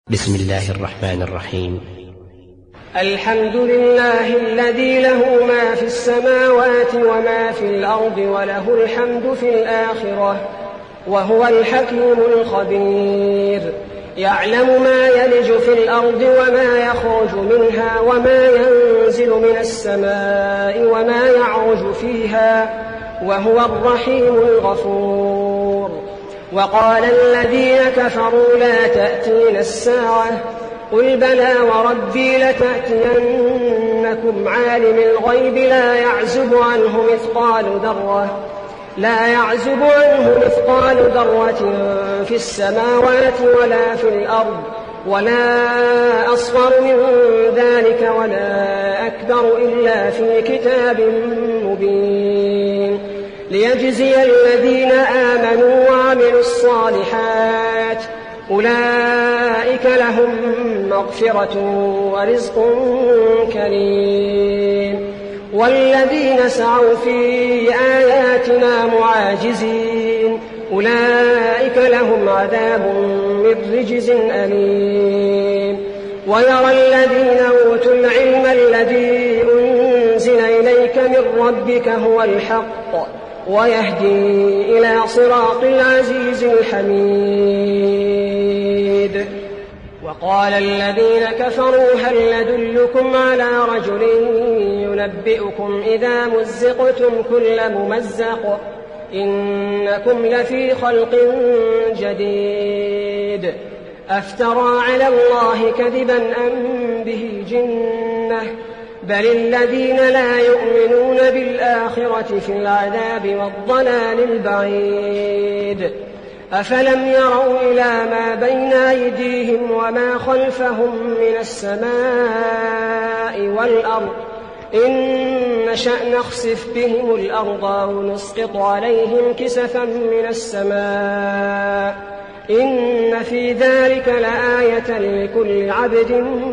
بسم الله الرحمن الرحيم. الحمد لله الذي له ما في السماوات وما في الأرض وله الحمد في الآخرة وهو الحكيم الخبير. يعلم ما يلج في الأرض وما يخرج منها وما ينزل من السماء وما يعرج فيها وهو الرحيم الغفور. وقال الذين كفروا لا تأتينا الساعة قل بلى وربي لتأتينكم عالم الغيب لا يعزب عنه مثقال ذرة في السماوات ولا في الأرض ولا أصغر من ذلك ولا أكبر إلا في كتاب مبين ليجزي الذين آمنوا وعملوا الصالحات أولئك لهم مغفرة ورزق كريم. والذين سعوا في آياتنا معاجزين أولئك لهم عذاب من رجز أليم. ويرى الذين أوتوا العلم الذي أنزل إليك من ربك هو الحق ويهدي إلى صراط العزيز الحميد. وقال الذين كفروا هل ندلكم على رجل ينبئكم إذا مزقتم كل ممزق إنكم لفي خلق جديد أفترى على الله كذبا أم به جنة بل الذين لا يؤمنون بالآخرة في العذاب والضلال البعيد. أفلم يروا إلى ما بين أيديهم وما خلفهم من السماء والأرض إن نشأ نخسف بهم الأرض أو نسقط عليهم كسفا من السماء إن في ذلك لآية لكل عبد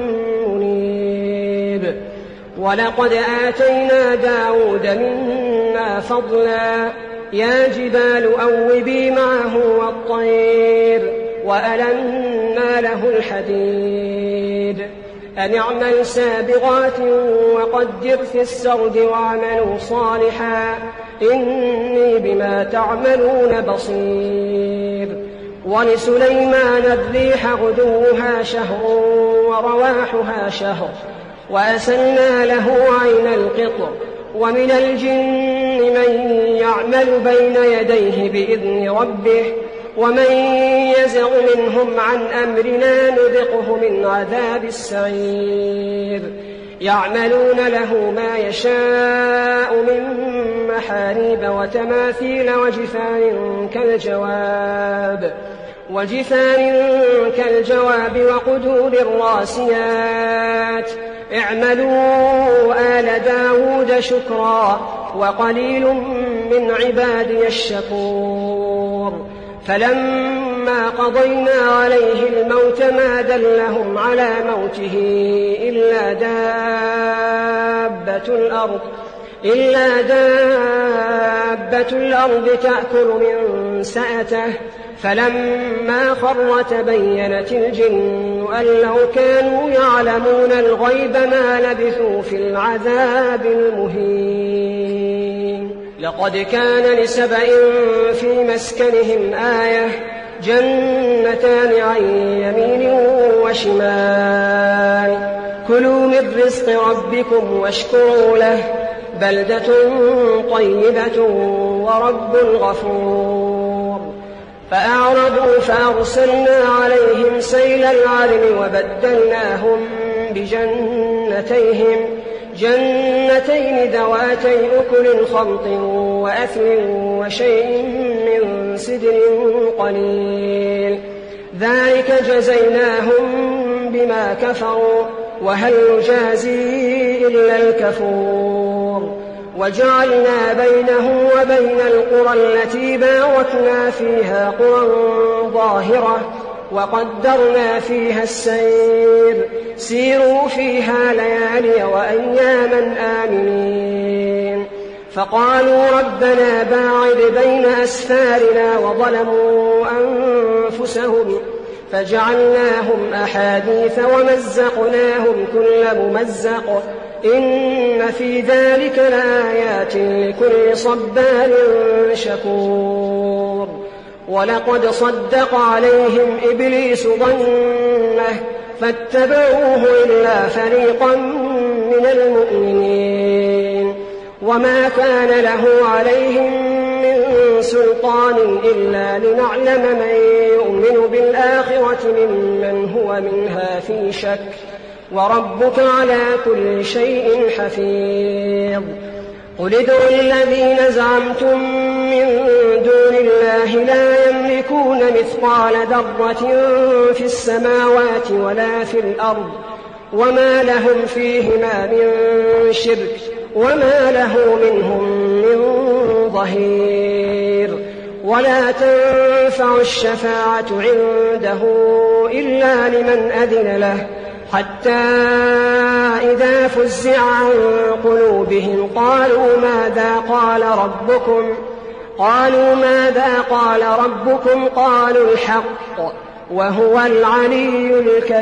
منيب. ولقد آتينا داود منا فضلا يا جبال أوبي معه والطير وألنا له الحديد أن اعمل سابغات وقدر في السرد واعملوا صالحا إني بما تعملون بصير. ولسليمان الريح غدوها شهر ورواحها شهر وأسلنا له عين القطر ومن الجن من يعمل بين يديه بإذن ربه ومن يزغ منهم عن أمرنا نذقه من عذاب السعير. يعملون له ما يشاء من محاريب وتماثيل وجفان كالجواب وقدور الراسيات اعملوا آل داود شكرا وقليل من عبادي الشكور. فلما قضينا عليه الموت ما دلهم على موته إلا دابة الأرض تأكل من سأته فلما خر تبينت الجن أن لو كانوا يعلمون الغيب ما لبثوا في العذاب المهين. لقد كان لسبإ في مسكنهم آية جنتان عن يمين وشمال كلوا من رزق ربكم واشكروا له بلدة طيبة ورب غفور. فأعرضوا فأرسلنا عليهم سيل العرم وبدلناهم جنتين ذواتي أكل خمط وأثل وشيء من سدر قليل ذلك جزيناهم بما كفروا وهل نجازي إلا الكفور. وجعلنا بينه وبين القرى التي باركنا فيها قرى ظاهرة وقدرنا فيها السير سيروا فيها ليالي وأياما آمنين. فقالوا ربنا باعد بين أسفارنا وظلموا أنفسهم فجعلناهم أحاديث ومزقناهم كل ممزق إن في ذلك لآيات لكل صبار شكور ولقد صدق عليهم إبليس ظنه فاتبعوه إلا فريقا من المؤمنين وما كان له عليهم من سلطان إلا لنعلم من يؤمن بالآخرة ممن هو منها في شك وربك على كل شيء حفيظ قل ادعوا الذين زعمتم من دون الله لا يملكون مثقال ذرة في السماوات ولا في الأرض وما لهم فيهما من شرك وما له منهم من ظهير ولا تنفع الشفاعة عنده إلا لمن أذن له حتى إذا فزع عن قلوبهم قالوا ماذا قال ربكم قالوا الحق وهو العلي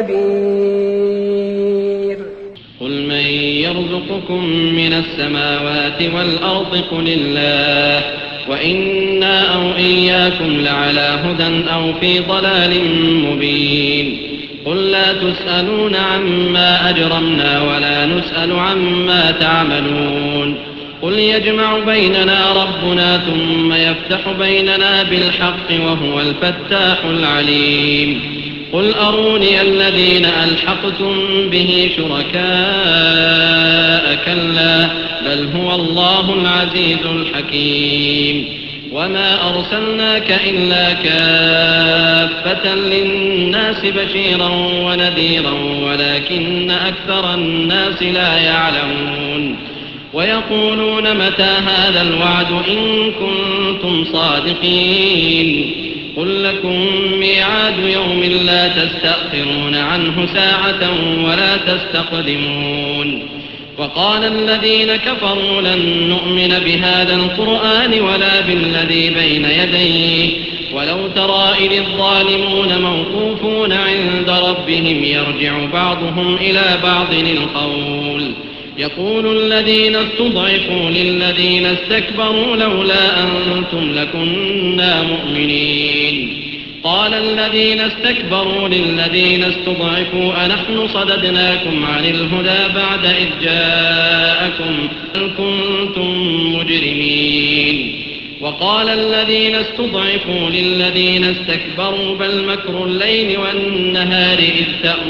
الكبير قل من يرزقكم من السماوات والأرض قل الله وإنا أو إياكم لعلى هدى أو في ضلال مبين قل لا تسألون عما أجرمنا ولا نسأل عما تعملون قل يجمع بيننا ربنا ثم يفتح بيننا بالحق وهو الفتاح العليم قل أروني الذين ألحقتم به شركاء كلا بل هو الله العزيز الحكيم وما أرسلناك إلا كافة للناس بشيرا ونذيرا ولكن أكثر الناس لا يعلمون ويقولون متى هذا الوعد إن كنتم صادقين قل لكم ميعاد يوم لا تستأخرون عنه ساعة ولا تستقدمون وقال الذين كفروا لن نؤمن بهذا القرآن ولا بالذي بين يديه ولو ترى إذ الظالمون موقوفون عند ربهم يرجع بعضهم إلى بعض القول يقول الذين استضعفوا للذين استكبروا لولا أنتم لكنا مؤمنين قال الذين استكبروا للذين استضعفوا أنحن صددناكم عن الهدى بعد إذ جاءكم بل كنتم مجرمين وقال الذين استضعفوا للذين استكبروا بل مكر الليل والنهار إذ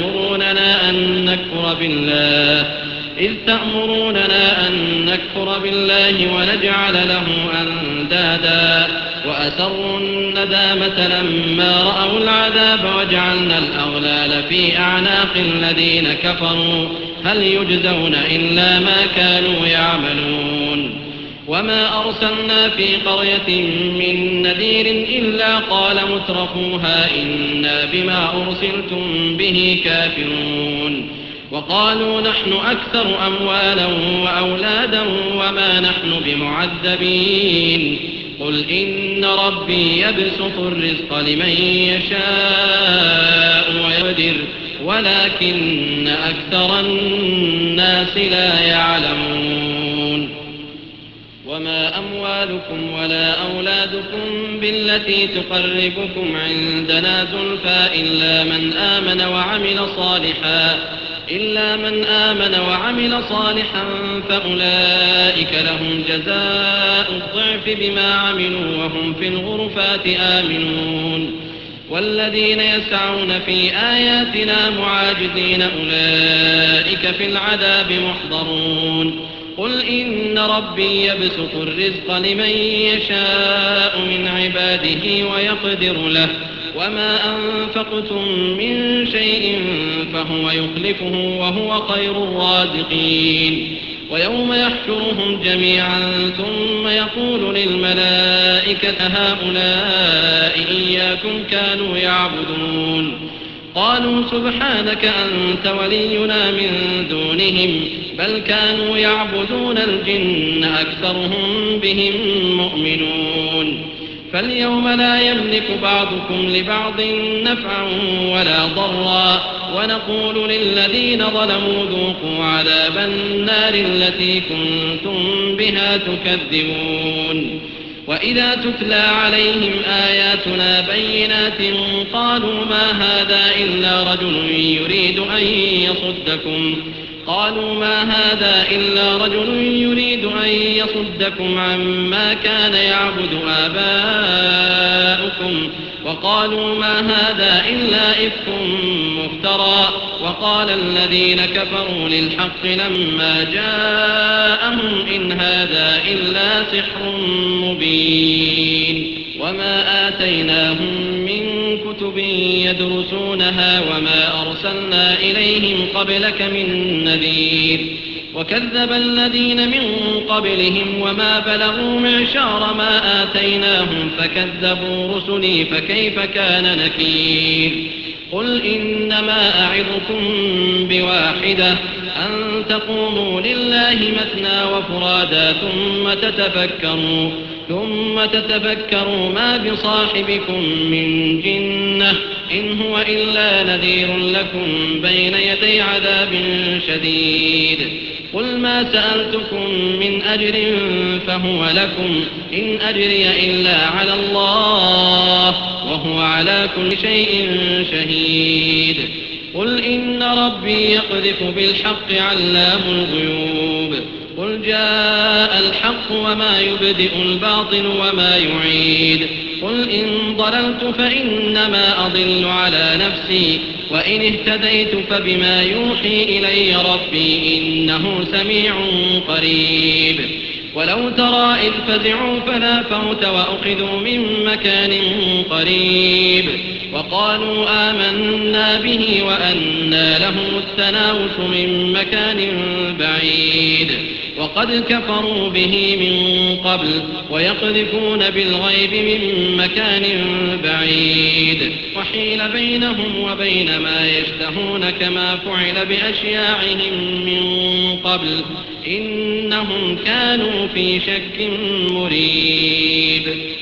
تأمروننا أن نكفر بالله ونجعل له أندادا وأسروا الندامة لما رأوا العذاب وجعلنا الأغلال في أعناق الذين كفروا هل يجزون إلا ما كانوا يعملون وما أرسلنا في قرية من نذير إلا قال مترفوها إنا بما أرسلتم به كافرون وقالوا نحن أكثر أموالا وأولادا وما نحن بمعذبين قل إن ربي يبسط الرزق لمن يشاء ويقدر ولكن أكثر الناس لا يعلمون وما أموالكم ولا أولادكم بالتي تقربكم عندنا زلفى إلا من آمن وعمل صالحا فأولئك لهم جزاء الضعف بما عملوا وهم في الغرفات آمنون والذين يسعون في آياتنا معاجزين أولئك في العذاب محضرون قل إن ربي يبسط الرزق لمن يشاء من عباده ويقدر له وما أنفقتم من شيء فهو يخلفه وهو خير الرازقين ويوم يحشرهم جميعا ثم يقول للملائكة هؤلاء إياكم كانوا يعبدون قالوا سبحانك أنت ولينا من دونهم بل كانوا يعبدون الجن أكثرهم بهم مؤمنون فاليوم لا يملك بعضكم لبعض نفعا ولا ضرا ونقول للذين ظلموا ذوقوا عذاب النار التي كنتم بها تكذبون وإذا تتلى عليهم آياتنا بينات قالوا ما هذا إلا رجل يريد أن يصدكم عما كان يعبد آباؤكم وقالوا ما هذا إلا إفك مفترى وقال الذين كفروا للحق لما جاءهم إن هذا إلا سحر مبين وما آتيناهم من كتب يدرسونها وما أرسلنا إليهم قبلك من نذير وكذب الذين من قبلهم وما بلغوا معشار ما آتيناهم فكذبوا رسلي فكيف كان نكير قل إنما أعظكم بواحدة أن تقوموا لله مثنى وفرادا ثم تتفكروا ما بصاحبكم من جنة إن هو إلا نذير لكم بين يدي عذاب شديد قل ما سألتكم من أجر فهو لكم إن أجري إلا على الله وهو على كل شيء شهيد قل إن ربي يقذف بالحق علام الغيوب قل جاء الحق وما يبدئ الباطل وما يعيد قل إن ضللت فإنما أضل على نفسي وإن اهتديت فبما يوحي إلي ربي إنه سميع قريب ولو ترى إذ فزعوا فلا فوت وأخذوا من مكان قريب وقالوا آمنا به وأنى لهم التناوش من مكان بعيد وقد كفروا به من قبل ويقذفون بالغيب من مكان بعيد وحيل بينهم وبين ما يشتهون كما فعل بأشياعهم من قبل إنهم كانوا في شك مريب